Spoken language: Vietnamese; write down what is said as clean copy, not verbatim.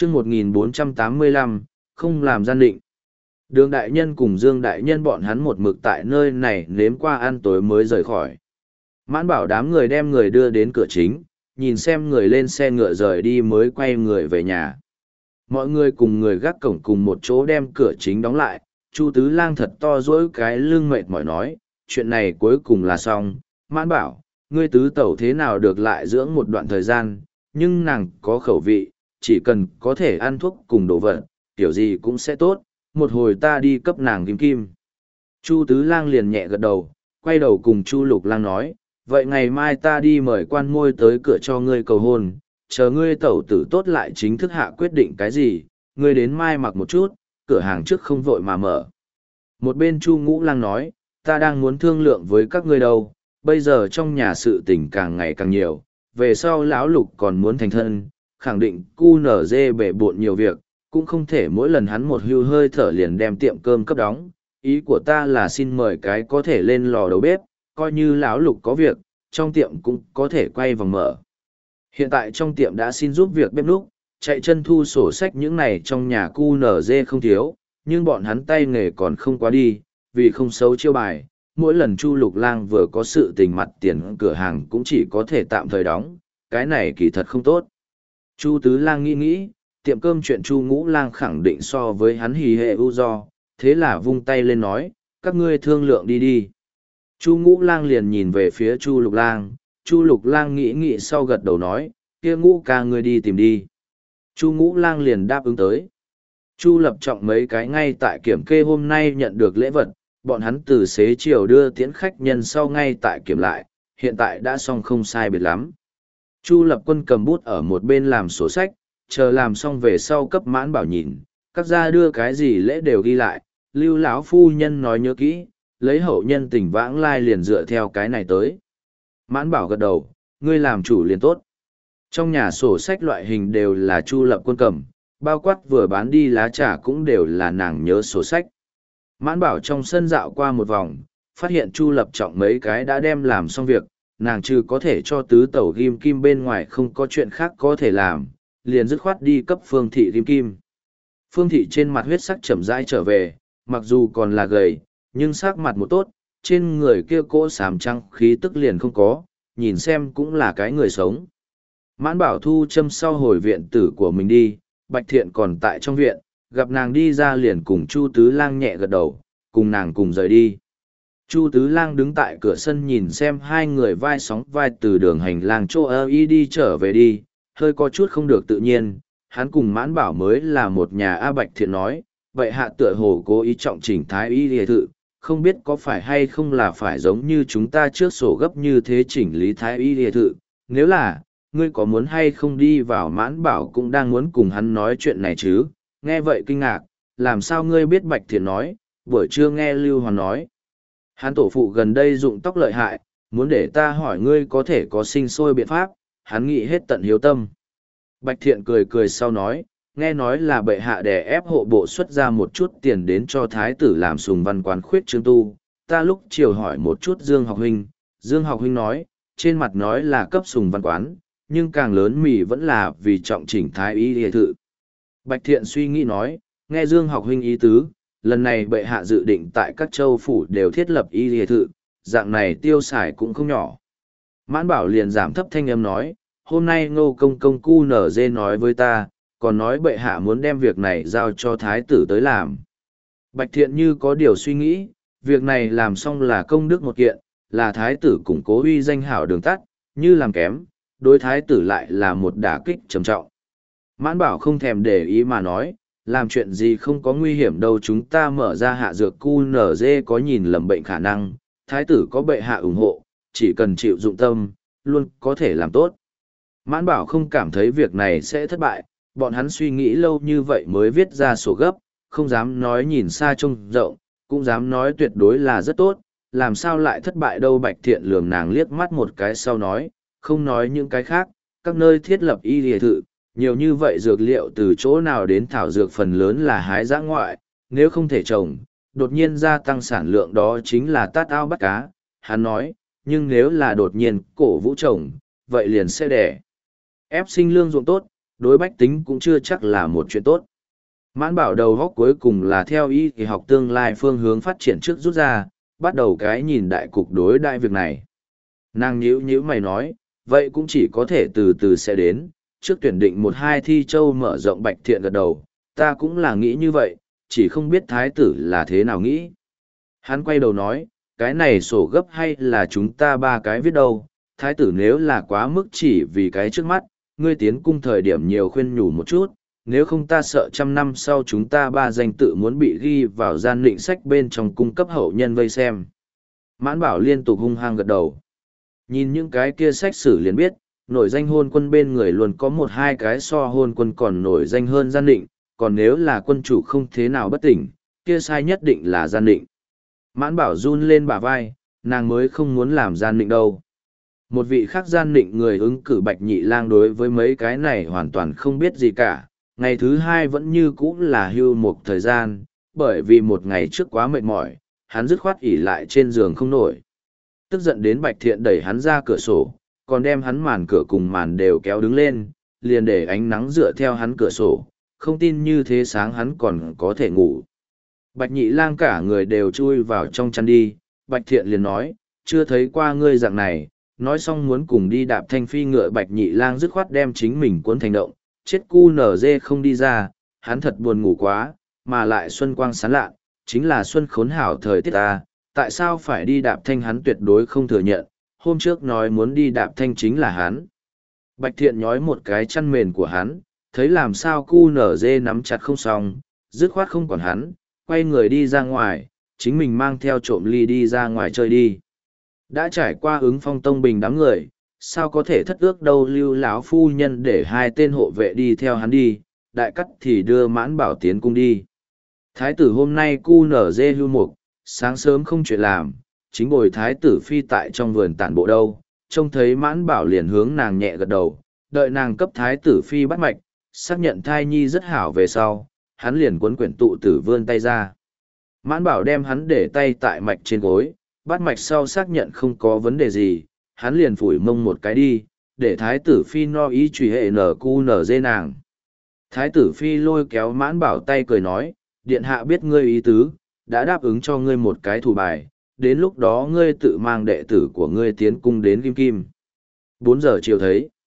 chương 1485, không làm gian định. Đường đại nhân cùng Dương đại nhân bọn hắn một mực tại nơi này nếm qua ăn tối mới rời khỏi. Mãn bảo đám người đem người đưa đến cửa chính, nhìn xem người lên xe ngựa rời đi mới quay người về nhà. Mọi người cùng người gác cổng cùng một chỗ đem cửa chính đóng lại. Chu Tứ Lang thật to dỗi cái lưng mệt mỏi nói, chuyện này cuối cùng là xong. Mãn bảo, ngươi tứ tẩu thế nào được lại dưỡng một đoạn thời gian, nhưng nàng có khẩu vị, chỉ cần có thể ăn thuốc cùng đồ vật, kiểu gì cũng sẽ tốt, một hồi ta đi cấp nàng kim kim. Chu Tứ Lang liền nhẹ gật đầu, quay đầu cùng Chu Lục Lang nói, vậy ngày mai ta đi mời quan môi tới cửa cho ngươi cầu hôn, chờ ngươi tẩu tử tốt lại chính thức hạ quyết định cái gì, ngươi đến mai mặc một chút, cửa hàng trước không vội mà mở. Một bên Chu Ngũ Lang nói, ta đang muốn thương lượng với các ngươi đâu, bây giờ trong nhà sự tình càng ngày càng nhiều, về sau lão Lục còn muốn thành thân, khẳng định cu nở dê bể bộn nhiều việc, cũng không thể mỗi lần hắn một hưu hơi thở liền đem tiệm cơm cấp đóng. Ý của ta là xin mời cái có thể lên lò đầu bếp, coi như lão Lục có việc, trong tiệm cũng có thể quay vòng mở. Hiện tại trong tiệm đã xin giúp việc bếp núc, chạy chân thu sổ sách những này trong nhà cu nở dê không thiếu, nhưng bọn hắn tay nghề còn không quá đi, vì không xấu chiêu bài. Mỗi lần Chu Lục Lang vừa có sự tình mặt tiền cửa hàng cũng chỉ có thể tạm thời đóng, cái này kỳ thật không tốt. Chu Tứ Lang nghĩ nghĩ, tiệm cơm chuyện Chu Ngũ Lang khẳng định so với hắn hì hệ ưu do, thế là vung tay lên nói, các ngươi thương lượng đi đi. Chu Ngũ Lang liền nhìn về phía Chu Lục Lang, Chu Lục Lang nghĩ nghĩ sau gật đầu nói, kia Ngũ ca ngươi đi tìm đi. Chu Ngũ Lang liền đáp ứng tới. Chu Lập Trọng mấy cái ngay tại kiểm kê hôm nay nhận được lễ vật, bọn hắn từ xế chiều đưa tiễn khách nhân sau ngay tại kiểm lại, hiện tại đã xong không sai biệt lắm. Chu Lập Quân cầm bút ở một bên làm sổ sách, chờ làm xong về sau cấp Mãn Bảo nhìn, các gia đưa cái gì lễ đều ghi lại, Lưu lão phu nhân nói nhớ kỹ, lấy hậu nhân tình vãng lai liền dựa theo cái này tới. Mãn Bảo gật đầu, ngươi làm chủ liền tốt. Trong nhà sổ sách loại hình đều là Chu Lập Quân cầm, bao quát vừa bán đi lá trà cũng đều là nàng nhớ sổ sách. Mãn Bảo trong sân dạo qua một vòng, phát hiện Chu Lập Trọng mấy cái đã đem làm xong việc, nàng trừ có thể cho tứ tẩu ghim kim bên ngoài không có chuyện khác có thể làm, liền dứt khoát đi cấp Phương Thị ghim kim. Phương Thị trên mặt huyết sắc chậm rãi trở về, mặc dù còn là gầy, nhưng sắc mặt một tốt, trên người kia cỗ sàm trăng khí tức liền không có, nhìn xem cũng là cái người sống. Mãn Bảo thu châm sau hồi viện tử của mình đi, Bạch Thiện còn tại trong viện, gặp nàng đi ra liền cùng Chu Tứ Lang nhẹ gật đầu, cùng nàng cùng rời đi. Chu Tứ Lang đứng tại cửa sân nhìn xem hai người vai sóng vai từ đường hành lang chỗ ơ y đi trở về đi, hơi có chút không được tự nhiên, hắn cùng Mãn Bảo mới là một nhà. A Bạch Thiện nói, vậy hạ tựa hồ cố ý trọng chỉnh thái y lìa thự, không biết có phải hay không là phải giống như chúng ta trước sổ gấp như thế chỉnh lý thái y lìa thự, nếu là, ngươi có muốn hay không đi vào. Mãn Bảo cũng đang muốn cùng hắn nói chuyện này chứ, nghe vậy kinh ngạc, làm sao ngươi biết? Bạch Thiện nói, buổi trưa nghe Lưu Hoàn nói. Hắn tổ phụ gần đây dụng tóc lợi hại, muốn để ta hỏi ngươi có thể có sinh sôi biện pháp, hắn nghĩ hết tận hiếu tâm. Bạch Thiện cười cười sau nói, nghe nói là bệ hạ đè ép hộ bộ xuất ra một chút tiền đến cho thái tử làm sùng văn quán khuyết trương tu. Ta lúc chiều hỏi một chút Dương Học Huynh, Dương Học Huynh nói, trên mặt nói là cấp sùng văn quán, nhưng càng lớn mỉ vẫn là vì trọng chỉnh thái y lìa thự. Bạch Thiện suy nghĩ nói, nghe Dương Học Huynh ý tứ, lần này bệ hạ dự định tại các châu phủ đều thiết lập y lìa thự, dạng này tiêu xài cũng không nhỏ. Mãn Bảo liền giảm thấp thanh âm nói, hôm nay Ngô Công Công cu nở dê nói với ta, còn nói bệ hạ muốn đem việc này giao cho thái tử tới làm. Bạch Thiện như có điều suy nghĩ, việc này làm xong là công đức một kiện, là thái tử củng cố uy danh hảo đường tắt, như làm kém, đối thái tử lại là một đả kích trầm trọng. Mãn Bảo không thèm để ý mà nói, làm chuyện gì không có nguy hiểm đâu, chúng ta mở ra hạ dược cu nở dê có nhìn lầm bệnh khả năng, thái tử có bệ hạ ủng hộ, chỉ cần chịu dụng tâm, luôn có thể làm tốt. Mãn Bảo không cảm thấy việc này sẽ thất bại, bọn hắn suy nghĩ lâu như vậy mới viết ra sổ gấp, không dám nói nhìn xa trông rộng, cũng dám nói tuyệt đối là rất tốt, làm sao lại thất bại đâu. Bạch Thiện lườm nàng liếc mắt một cái sau nói, không nói những cái khác, các nơi thiết lập y lìa thự, nhiều như vậy dược liệu từ chỗ nào đến, thảo dược phần lớn là hái dã ngoại, nếu không thể trồng, đột nhiên gia tăng sản lượng đó chính là tát ao bắt cá. Hắn nói, nhưng nếu là đột nhiên cổ vũ trồng, vậy liền sẽ đẻ ép sinh lương ruộng tốt, đối bách tính cũng chưa chắc là một chuyện tốt. Mãn bảo đầu góc cuối cùng là theo y thì học tương lai phương hướng phát triển trước rút ra, bắt đầu cái nhìn đại cục đối đại việc này. Nàng nhíu mày nói, vậy cũng chỉ có thể từ từ sẽ đến, trước tuyển định một hai thi châu mở rộng. Bạch Thiện gật đầu, ta cũng là nghĩ như vậy, chỉ không biết thái tử là thế nào nghĩ. Hắn quay đầu nói, cái này sổ gấp hay là chúng ta ba cái viết đâu, thái tử nếu là quá mức chỉ vì cái trước mắt, ngươi tiến cung thời điểm nhiều khuyên nhủ một chút, nếu không ta sợ 100 năm sau chúng ta ba danh tự muốn bị ghi vào gian lịnh sách bên trong cung cấp hậu nhân vây xem. Mãn bảo liên tục hung hăng gật đầu. Nhìn những cái kia sách sử liền biết, nổi danh hôn quân bên người luôn có một hai cái so hôn quân còn nổi danh hơn gian định, còn nếu là quân chủ không thế nào bất tỉnh, kia sai nhất định là gian định. Mãn bảo run lên bả vai, nàng mới không muốn làm gian định đâu. Một vị khác gian định người ứng cử Bạch Nhị Lang đối với mấy cái này hoàn toàn không biết gì cả, ngày thứ hai vẫn như cũ là hưu một thời gian, bởi vì một ngày trước quá mệt mỏi, hắn dứt khoát ỉ lại trên giường không nổi. Tức giận đến Bạch Thiện đẩy hắn ra cửa sổ, còn đem hắn màn cửa cùng màn đều kéo đứng lên, liền để ánh nắng dựa theo hắn cửa sổ, không tin như thế sáng hắn còn có thể ngủ. Bạch Nhị Lang cả người đều chui vào trong chăn đi, Bạch Thiện liền nói, chưa thấy qua ngươi dạng này, nói xong muốn cùng đi đạp thanh phi ngựa. Bạch Nhị Lang dứt khoát đem chính mình cuốn thành động, chết cu nở dê không đi ra, hắn thật buồn ngủ quá, mà lại xuân quang sáng lạ, chính là xuân khốn hảo thời tiết ta, tại sao phải đi đạp thanh hắn tuyệt đối không thừa nhận, hôm trước nói muốn đi đạp thanh chính là hắn. Bạch Thiện nhói một cái chăn mền của hắn, thấy làm sao cu nở dê nắm chặt không xong, dứt khoát không còn hắn, quay người đi ra ngoài, chính mình mang theo trộm ly đi ra ngoài chơi đi. Đã trải qua ứng phong tông bình đám người, sao có thể thất ước đâu. Lưu lão phu nhân để hai tên hộ vệ đi theo hắn đi, đại cắt thì đưa Mãn Bảo tiến cung đi. Thái tử hôm nay cu nở dê hưu mục, sáng sớm không chuyện làm, chính bồi thái tử phi tại trong vườn tản bộ đâu, trông thấy Mãn Bảo liền hướng nàng nhẹ gật đầu, đợi nàng cấp thái tử phi bắt mạch, xác nhận thai nhi rất hảo về sau, hắn liền cuốn quyển tụ tử vươn tay ra. Mãn Bảo đem hắn để tay tại mạch trên gối, bắt mạch sau xác nhận không có vấn đề gì, hắn liền phủi mông một cái đi, để thái tử phi no ý truy hệ nở cu nở dê nàng. Thái tử phi lôi kéo Mãn Bảo tay cười nói, điện hạ biết ngươi ý tứ, đã đáp ứng cho ngươi một cái thủ bài, đến lúc đó ngươi tự mang đệ tử của ngươi tiến cung đến Kim Kim. 4 giờ chiều thấy.